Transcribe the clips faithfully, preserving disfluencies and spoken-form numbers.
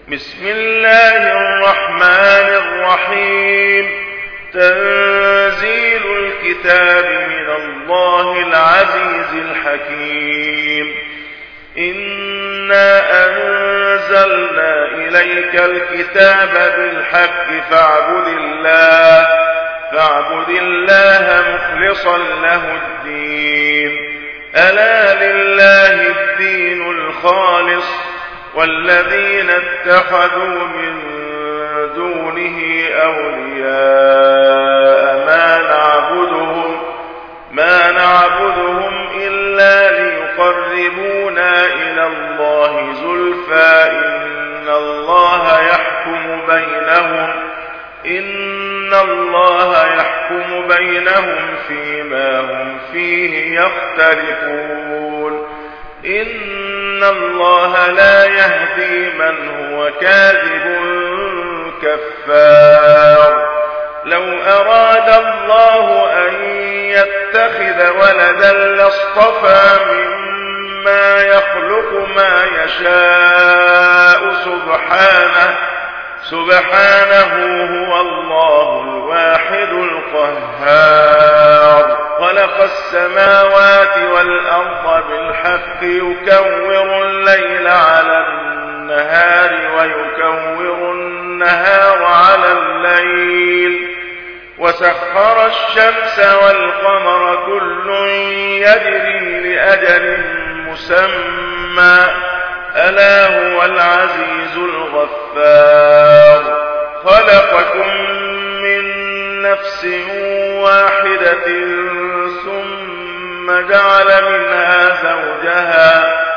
بسم الله الرحمن الرحيم. تنزيل الكتاب من الله العزيز الحكيم. إنا أنزلنا إليك الكتاب بالحق فاعبد الله فاعبد الله مخلصا له الدين. ألا لله الدين الخالص والذين اتخذوا من دونه أولياء ما نعبدهم ما نعبدهم إلا ليقربونا إلى الله زلفى إن الله يحكم بينهم إن الله يحكم بينهم فيما هم فيه يختلفون. إن الله لا يهدي من هو كاذب كفار. لو أراد الله أن يتخذ ولدا لاصطفى مما يخلق ما يشاء سبحانه سبحانه هو الله الواحد القهار. خلق السماوات والأرض بالحق يكور الليل على النهار ويكور النهار على الليل وسخر الشمس والقمر كل يجري لأجل مسمى ألا هو العزيز الغفار. خلقكم من نفس واحدة ثم جعل منها زوجها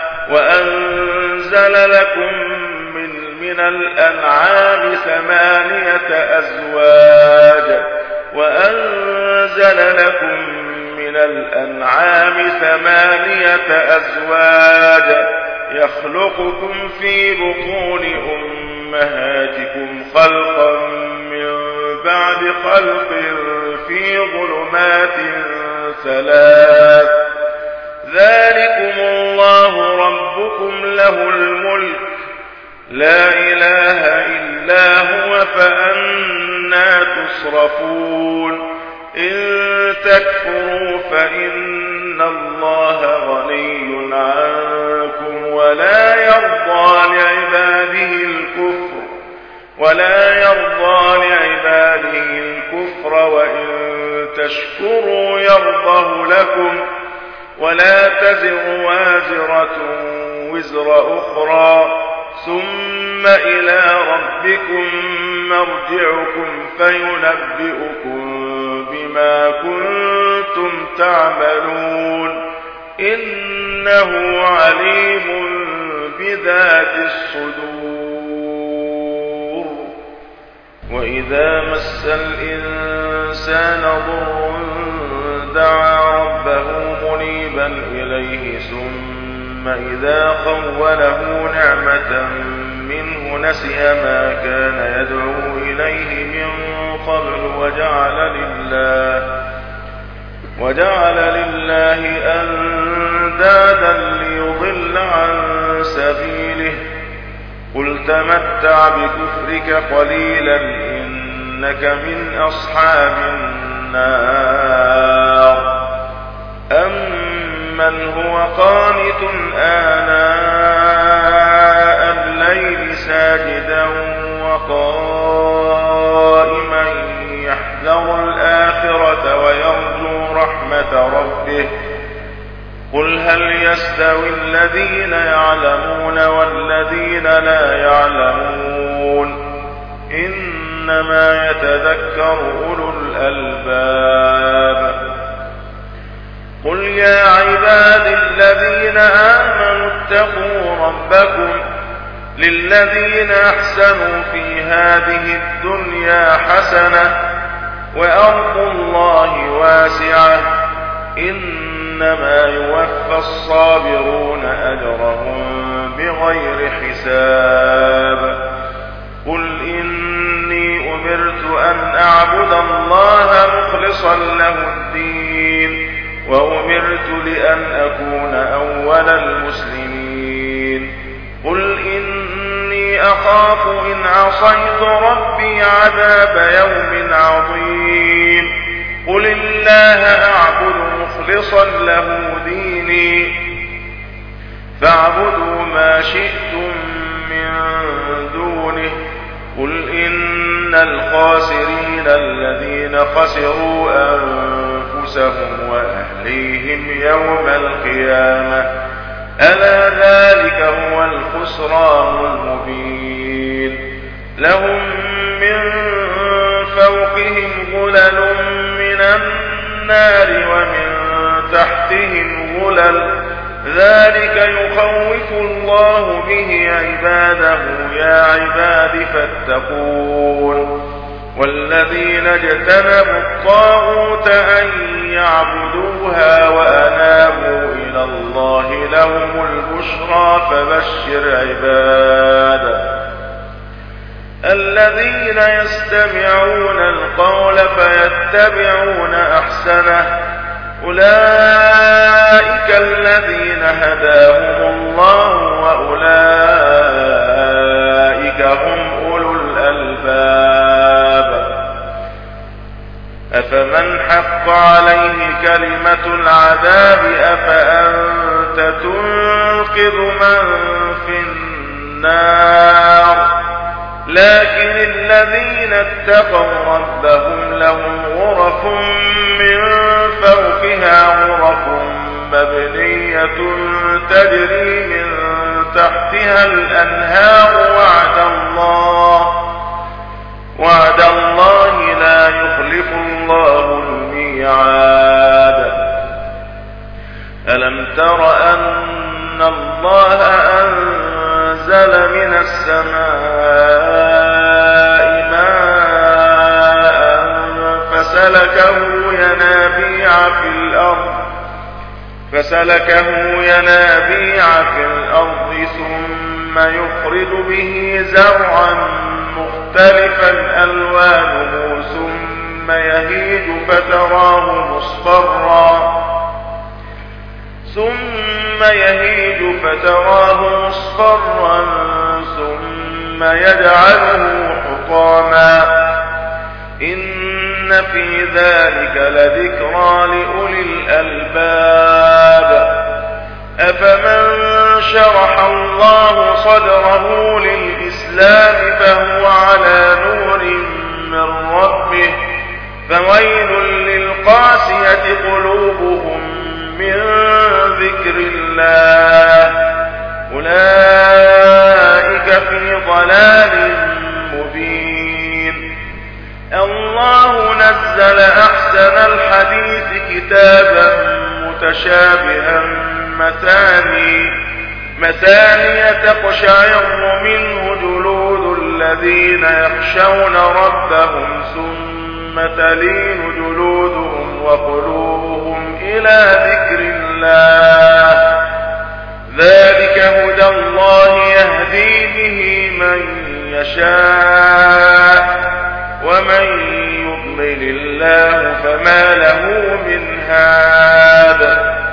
وأنزل لكم من, من الأنعام ثمانية أزواج وأنزل لكم من الأنعام ثمانية أزواج يخلقكم في بطون أمهاتكم خلقا من بعد خلق في ظلمات ثلاث. ذلكم الله ربكم له الملك لا إله إلا هو فأنى تصرفون. إن تكفروا فإن الله غني عنكم ولا يرضى لعباده الكفر ولا يرضى لعباده الكفر وإن تشكروا يرضه لكم ولا تزر وازرة وزر أخرى ثم إلى ربكم مرجعكم فينبئكم بما كنتم تعملون. إنه عليم بذات الصدور. وإذا مس الإنسان ضر دعا ربه منيبا إليه ثم إذا خوله نعمة منه نسي ما كان يدعو إليه من قبل وجعل لله وجعل لله أندادا ليضل عن سبيله. قل تمتع بكفرك قليلا إنك من أصحاب النار. أمن هو قانت آناء الليل ساجدا وقائما يحذر الآخرة ويرجو رحمة ربه. قل هل يستوي الذين يعلمون والذين لا يعلمون إنما يتذكر أولو الألباب. قل يا عباد الذين آمنوا اتقوا ربكم للذين أحسنوا في هذه الدنيا حسنة وأرض الله واسعة إنما يوفى الصابرون أجرهم بغير حساب. قل إني أمرت أن أعبد الله مخلصا له الدين وأمرت لأن أكون أول المسلمين. قل إني أخاف إن عصيت ربي عذاب يوم عظيم قل الله أعبد مخلصا له ديني فاعبدوا ما شئتم من دونه قل إن الخاسرين الذين خسروا أنفسهم وأهليهم يوم القيامة ألا ذلك هو الخسران المبين لهم من فوقهم ظلل من النار ومن تحتهم ظلل ذلك يخوف الله به عباده يا عباد فاتقون والذين اجتنبوا الطاغوت أن يعبدوها وأنابوا إلى الله لهم البشرى فبشر عباد الذين يستمعون القول فيتبعون أحسنه أولئك الذين هداهم الله وأولئك هم أولو الألباب أفمن حق عليه كلمة العذاب أفأنت تنقذ من في النار لكن الذين اتقوا ربهم لهم غرف من فوقها غرف مبنية تجري من تحتها الأنهار وعد الله وعد الله لا يخلف الله الميعاد ألم تر أن الله أنزل من السماء ماء فسلكه ينابيع في الأرض فسلكه ينابيع في الأرض ثم يخرج به زرعا مختلفا ألوانه ثم يهيج فتراه مصفرا ثم يهيج فتراه مصفرا ثم يجعله حطاما إن في ذلك لذكرى لأولي الألباب أفمن شرح الله صدره للإسلام فهو على نور من ربه فويل للقاسية قلوبهم من ذكر الله أولئك في ضلال مبين الله نزل أحسن الحديث كتابا متشابها مثاني مثاني تقشعر منه جلود الذين يخشون ربهم ثم تلين جلودهم وقلوبهم إلى ذكر الله ذلك هدى الله يهدي به من يشاء ومن يضلل الله فما له من هاد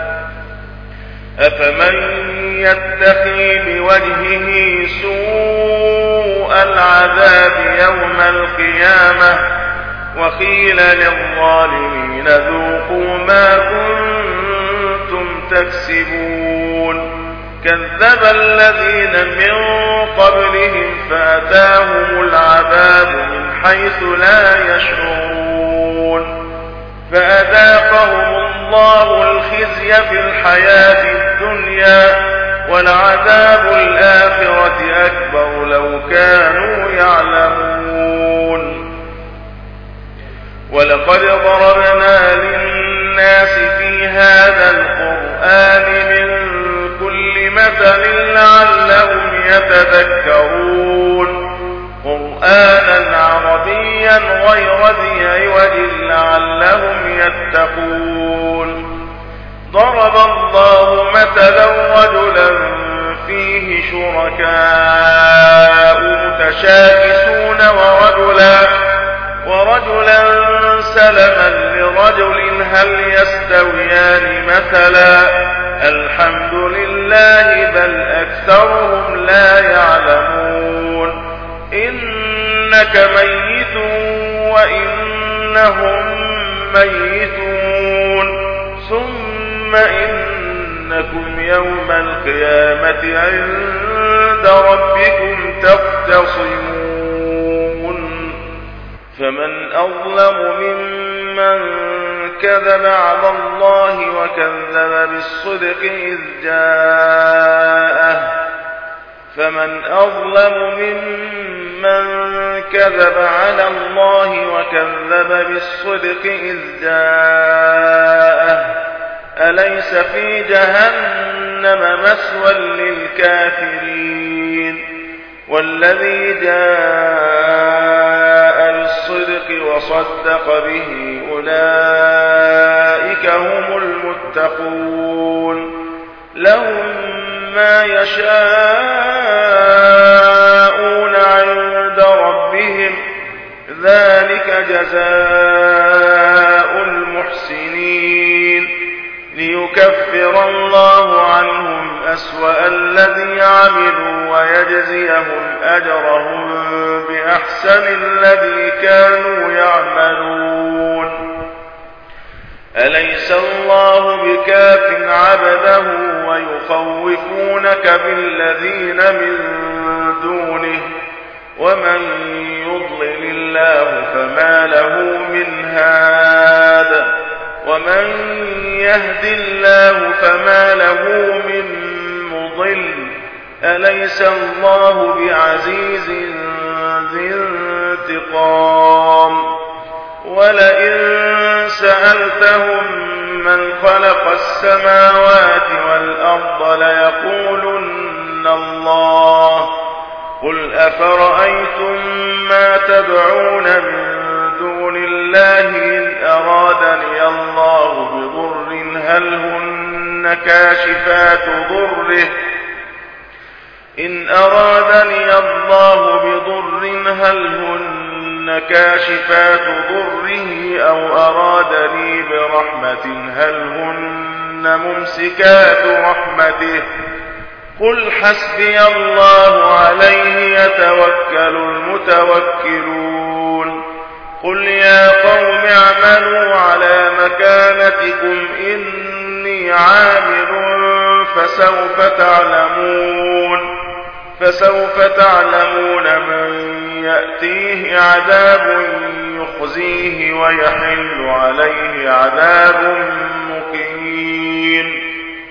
أفمن يتقي بوجهه سوء العذاب يوم القيامة وقيل للظالمين ذوقوا ما كنتم تكسبون كذب الذين من قبلهم فأتاهم العذاب من حيث لا يشعرون فأذاقهم الله الخزي في الحياة الدنيا ولعذاب الآخرة أكبر لو كانوا يعلمون ولقد ضربنا للناس في هذا القرآن من كل مثل لعلهم يتذكرون قرآنا عربيا غير ذي عوج لعلهم يتقون ضرب الله مثلا رجلا فيه شركاء متشاكسون ورجلا ورجلا سلما لرجل هل يستويان مثلا الحمد لله بل أكثرهم لا يعلمون إنك ميت وإنهم ميتون ثم إنكم يوم القيامة عند ربكم تختصمون فمن أظلم ممن كذب على الله وكذب بالصدق إذ جاءه فمن أظلم ممن كذب على الله وكذب بالصدق إذ جاءه أليس في جهنم مثوى للكافرين والذي جاء بالصدق وصدق به أولئك هم المتقون لهم ما يشاءون عند ربهم ذلك جزاء المحسنين ليكفر الله عنهم أسوأ الذي عملوا ويجزيهم أجرهم بأحسن الذي كانوا يعملون أليس الله بكاف عبده ويخوفونك بالذين من دونه ومن يضلل الله فما له من هاد ومن يهد الله فما له من مضل أليس الله بعزيز ذي انتقام ولئن سألتهم من خلق السماوات والأرض ليقولن الله قل أفرأيتم ما تدعون من دون الله إن أرادني الله بضر هل هن كاشفات ضره إن أرادني الله بضر هل هن كاشفات ضره أو أرادني برحمة هل هن ممسكات رحمته قل حسبي الله عليه يتوكل المتوكلون قل يا قوم اعملوا على مكانتكم إني عامل فسوف تعلمون فسوف تعلمون من يأتيه عذاب يخزيه ويحل عليه عذاب مقيم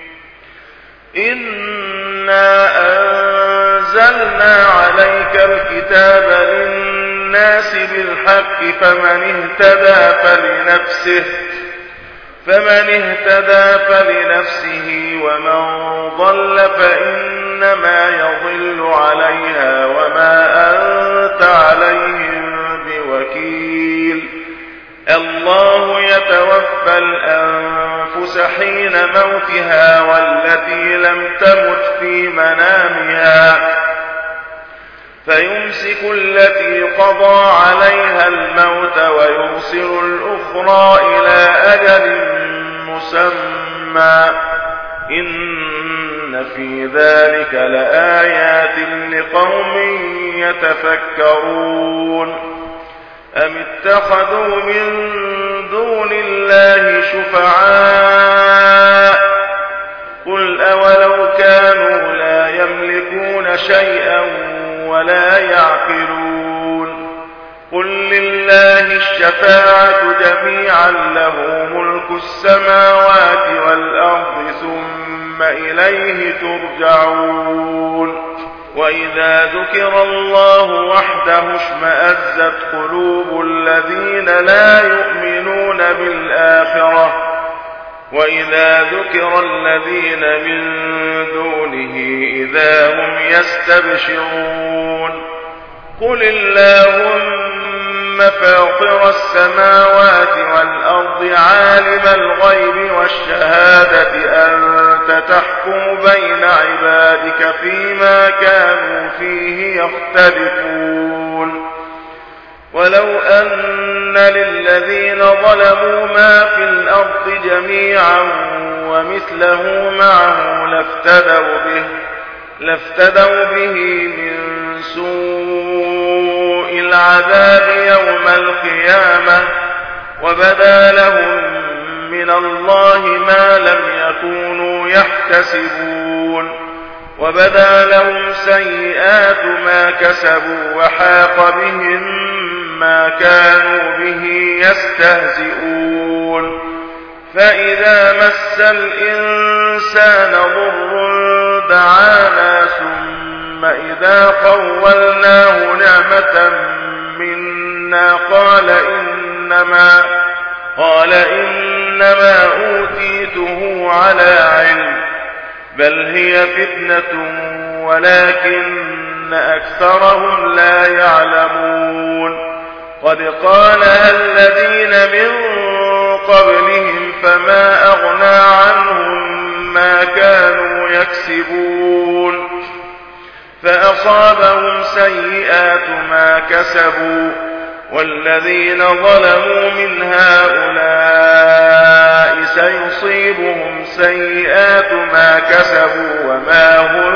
إنا أنزلنا عليك الكتاب للناس بالحق فمن اهتدى فلنفسه فمن اهتدى فلنفسه ومن ضل فإنما يضل عليها وما أنت عليهم بوكيل الله يتوفى الأنفس حين موتها والتي لم تمت في منامها فيمسك التي قضى عليها الموت ويرسل الأخرى إلى أجل مسمى إن في ذلك لآيات لقوم يتفكرون أم اتخذوا من دون الله شفعاء قل أولو كانوا لا يملكون شيئا ولا يعقلون قل لله الشفاعة جميعا له ملك السماوات والأرض ثم إليه ترجعون وإذا ذكر الله وحده اشمأزت قلوب الذين لا يؤمنون بالآخرة وإذا ذكر الذين من دونه إذا هم يستبشرون قل اللهم فاطر السماوات والأرض عالم الغيب والشهادة أنت تحكم بين عبادك فيما كانوا فيه يختلفون ولو أن للذين ظلموا ما في الأرض جميعا ومثله معه لافتدوا به لافتدوا به من سوء العذاب يوم القيامة وبدا لهم من الله ما لم يكونوا يحتسبون وبدا لهم سيئات ما كسبوا وحاق بهم ما كانوا به يستهزئون فإذا مس الإنسان ضر دعانا ثم إذا خولناه نعمة منا قال إنما قال إنما أوتيته على علم بل هي فتنة ولكن أكثرهم لا يعلمون قد قالها الذين من قبلهم فما أغنى عنهم ما كانوا يكسبون فأصابهم سيئات ما كسبوا والذين ظلموا من هؤلاء سيصيبهم سيئات ما كسبوا وما هم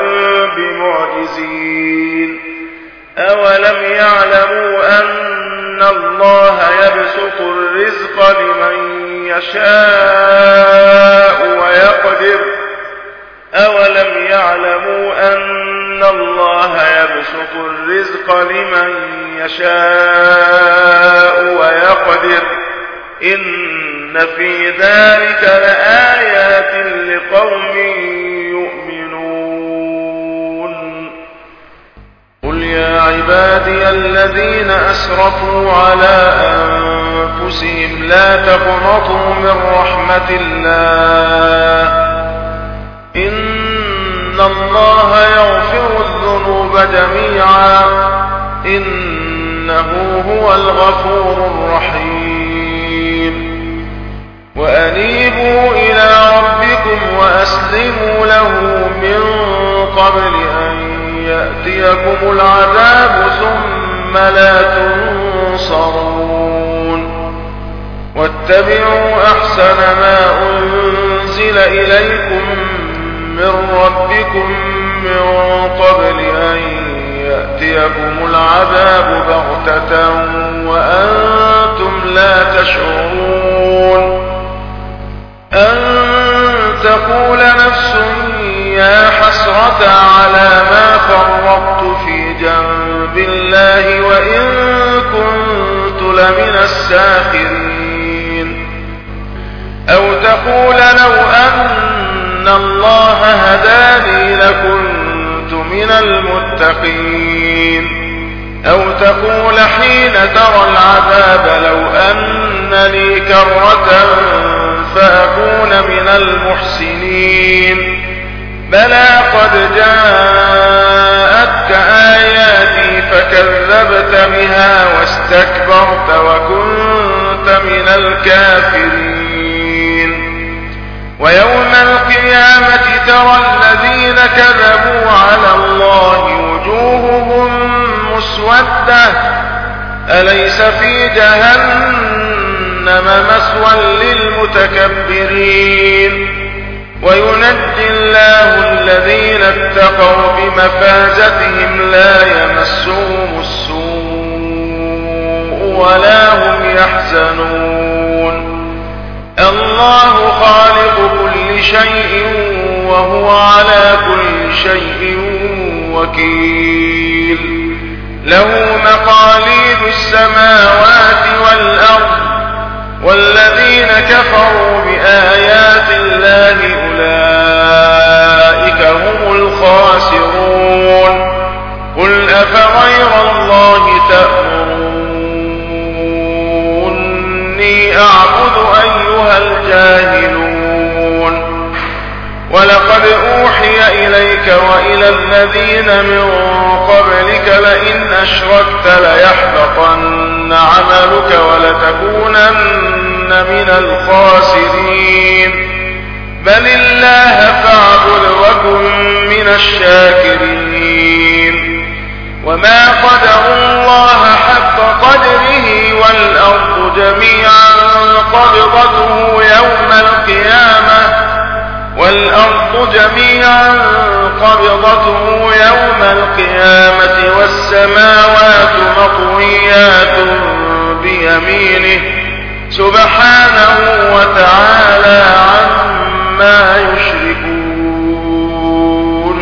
بمعجزين أولم يعلموا أن الله يبسط الرزق لمن يشاء ويقدر أولم يعلموا أن الله يبسط الرزق لمن يشاء ويقدر إن في ذلك لآيات لقوم يؤمنون قل يا عبادي الذين أسرفوا على أنفسهم لا تقنطوا من رحمة الله إن الله يغفر الذنوب جميعا إنه هو الغفور الرحيم وأنيبوا إلى ربكم وأسلموا له من قبل أن يأتيكم العذاب ثم لا تنصرون واتبعوا أحسن ما أنزل إليكم من ربكم من قبل أن يأتيكم العذاب بغتة وأنتم لا تشعرون أن تقول نفس يا حسرة على ما فرطت في جنب الله وإن كنت لمن الساخرين أو تقول لو أن الله هداني لكنت من المتقين أو تقول حين ترى العذاب لو أن لي كرة فأكون من المحسنين بلى قد جاءتك آياتي فكذبت بها واستكبرت وكنت من الكافرين ويوم القيامة ترى الذين كذبوا على الله وجوههم مسودة أليس في جهنم مثوى للمتكبرين وينجي الله الذين اتقوا بمفازتهم لا يمسهم السوء ولا هم يحزنون الله خالق كل شيء وهو على كل شيء وكيل له مقاليد السماوات والأرض والذين كفروا بآيات الله أولئك هم الخاسرون قل أفغير الله تأمروني أعبد أيها الجاهلون ولقد أوحي إليك وإلى الذين من قبلك لئن أشركت ليحبطن عملك ولتكونن من الخاسرين بل الله فاعبد وكن من الشاكرين وما قدروا الله حق قدره والأرض جميعا قبضته يوم القيامة والأرض جميعا قبضته يوم القيامة والسماوات مطويات مطويات بيمينه سبحانه وتعالى عما يشركون.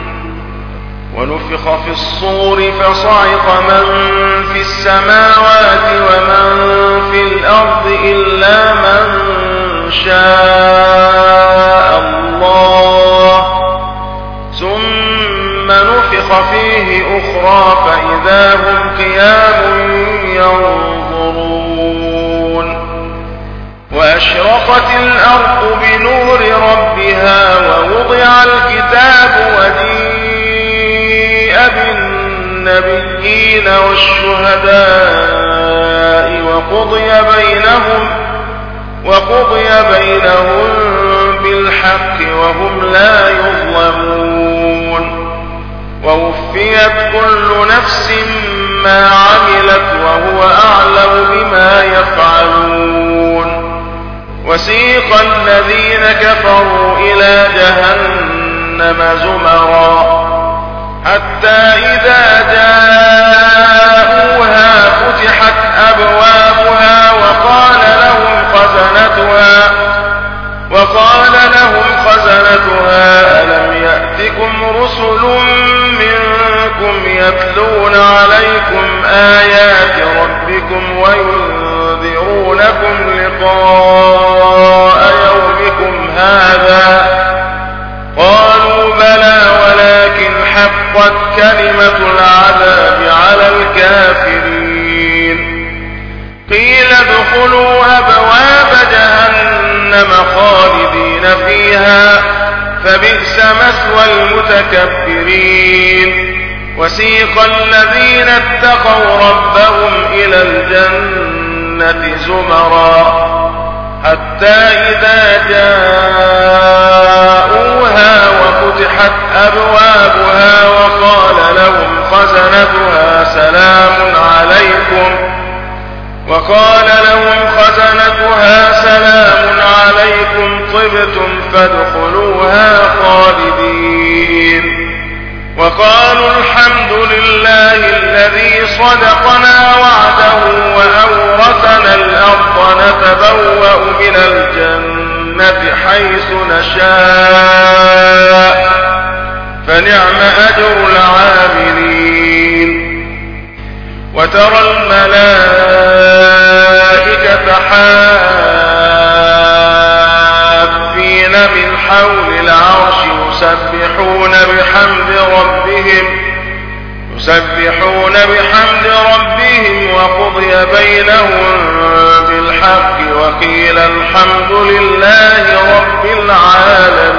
ونفخ في الصور فصعق من في السماوات ومن في الأرض إلا من شاء الله ثم نفخ فيه أخرى فإذا هم قيام ينظرون. وأشرقت الأرض بنور ربها ووضع الكتاب وجيء بالنبيين والشهداء وقضي بينهم وقضي بينهم بالحق وهم لا يظلمون. ووفيت كل نفس ما عملت وهو أعلم بما يفعلون. وسيق الذين كفروا إلى جهنم زمرا حتى إذا جاءوها فتحت أبوابها وقال لهم خزنتها وقال لهم خزنتها ألم يأتكم رسل منكم يتلون عليكم آيات ربكم وينذرونكم لقاء يومكم هذا؟ قالوا بلى ولكن حقت كلمة العذاب على الكافرين. قيل ادخلوا أبواب جهنم خالدين فيها فبئس مثوى المتكبرين. وسيق الذين اتقوا ربهم إلى الجنة زمرا حتى إذا جاءوها وفتحت أبوابها وقال لهم خزنتها سلام عليكم وقال لهم خزنتها سلام عليكم طبتم فادخلوها خالدين. وقالوا الحمد لله الذي صدقنا وعده وأورثنا الأرض نتبوأ من الجنة حيث نشاء فنعم أجر العاملين. وترى الملائكة حافين من حول العرش يسبحون بحمد ربهم يسبحون بحمد ربهم وقضي بينهم بالحق وقيل الحمد لله رب العالمين.